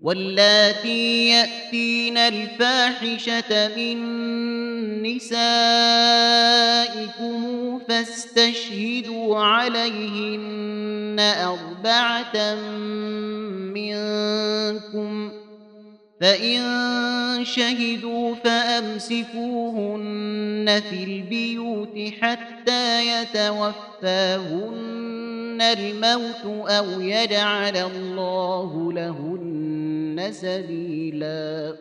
واللاتي يأتين الفاحشة من نسائكم فاستشهدوا عليهن 4 منكم، فإن شهدوا فأمسكوهن في البيوت حتى يتوفاهن الموت أو يجعل الله لهن سبيلا.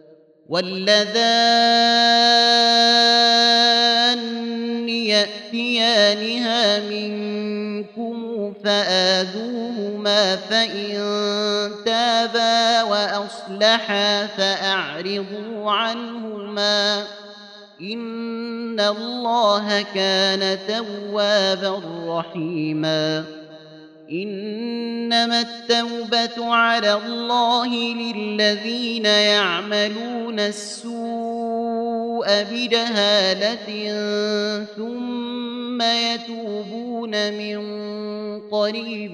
واللذان يأتيانها منكم فآذوهما، فإن تابا وأصلحا فأعرضوا عنهما، إن الله كان توابا رحيما. إنما التوبة على الله للذين يعملون السوء بجهالة ثم يتوبون من قريب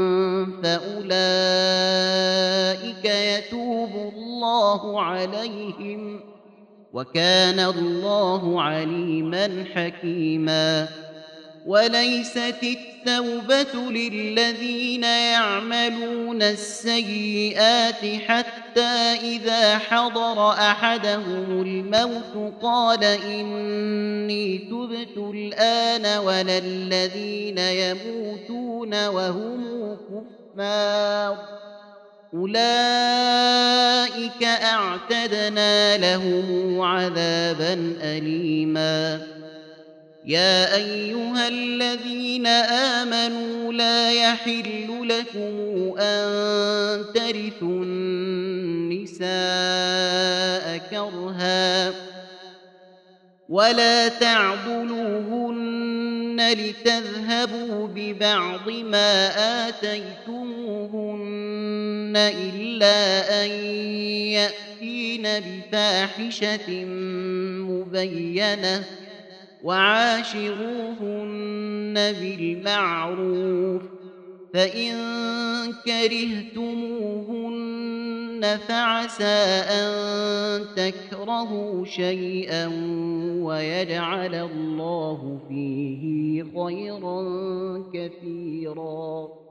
فأولئك يتوب الله عليهم، وكان الله عليما حكيما. وليست التوبة للذين يعملون السيئات حتى إذا حضر أحدهم الموت قال إني تبت الآن، ولا الذين يموتون وهم كفار، أولئك أعتدنا لهم عذابا أليما. يا أيها الذين آمنوا لا يحل لكم أن ترثوا النساء كرها ولا تعضلوهن لتذهبوا ببعض ما آتيتموهن إلا أن يأتين بفاحشة مبينة، وعاشروهن بالمعروف، فإن كرهتموهن فعسى أن تكرهوا شيئا ويجعل الله فيه خيرا كثيرا.